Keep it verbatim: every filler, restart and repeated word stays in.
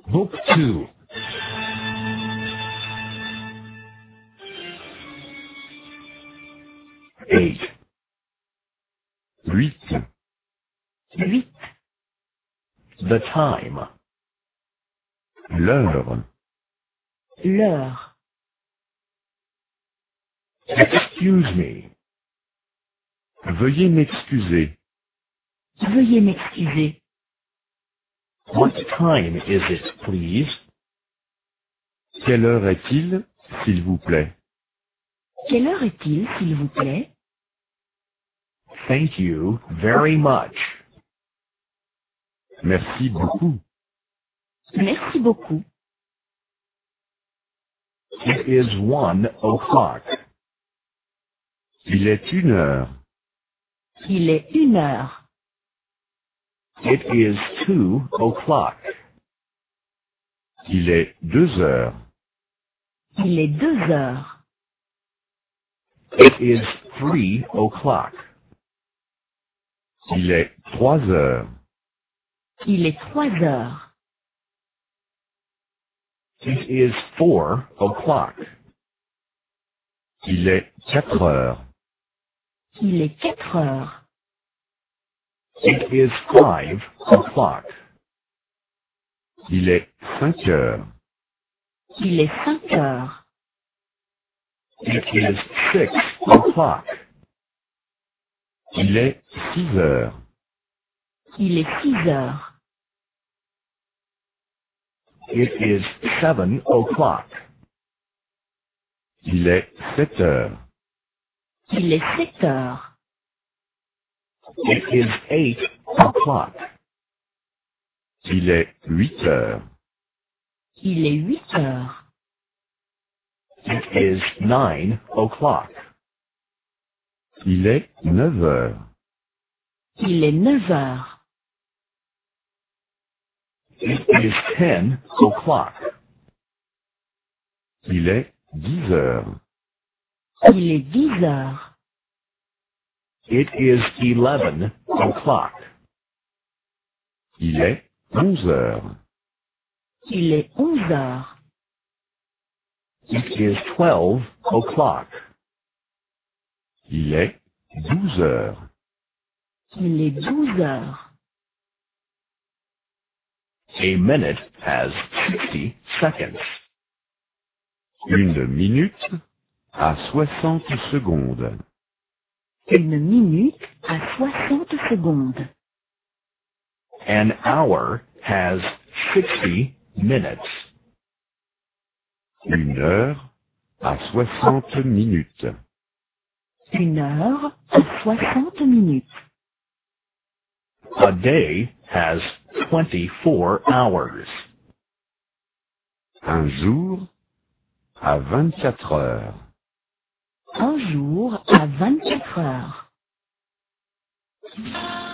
Book two. Eight. Huit. huit. The time. L'heure. L'heure. Excuse me. Veuillez m'excuser. Veuillez m'excuser. What time is it, please? Quelle heure est-il, s'il vous plaît? Quelle heure est-il, s'il vous plaît? Thank you very much. Merci beaucoup. Merci beaucoup. It is one o'clock. Il est une heure. Il est une heure. It is two o'clock. Il est deux heures. Il est deux heures. It is three o'clock. Il est trois heures. Il est trois heures. It is four o'clock. Il est quatre heures. Il est quatre heures. It is five o'clock. Il est cinq heures. Il est cinq heures. It is six o'clock. Il est six heures. Il est six heures. It is seven o'clock. Il est sept heures. Il est sept heures. It is eight o'clock. Il est huit heures. Il est huit heures. It is nine o'clock. Il est neuf heures. Il est neuf heures. It is ten o'clock. Il est dix heures. Il est dix heures. It is eleven o'clock. Il est onze heures. Il est onze heures. It is twelve o'clock. Il est douze heures. Il est douze heures. A minute has sixty seconds. Une minute a soixante secondes. Une minute à soixante secondes. An hour has sixty minutes. Une heure a soixante minutes. Une heure à soixante minutes. A day has twenty-four hours. Un jour a vingt-quatre heures. Un jour à vingt-quatre heures.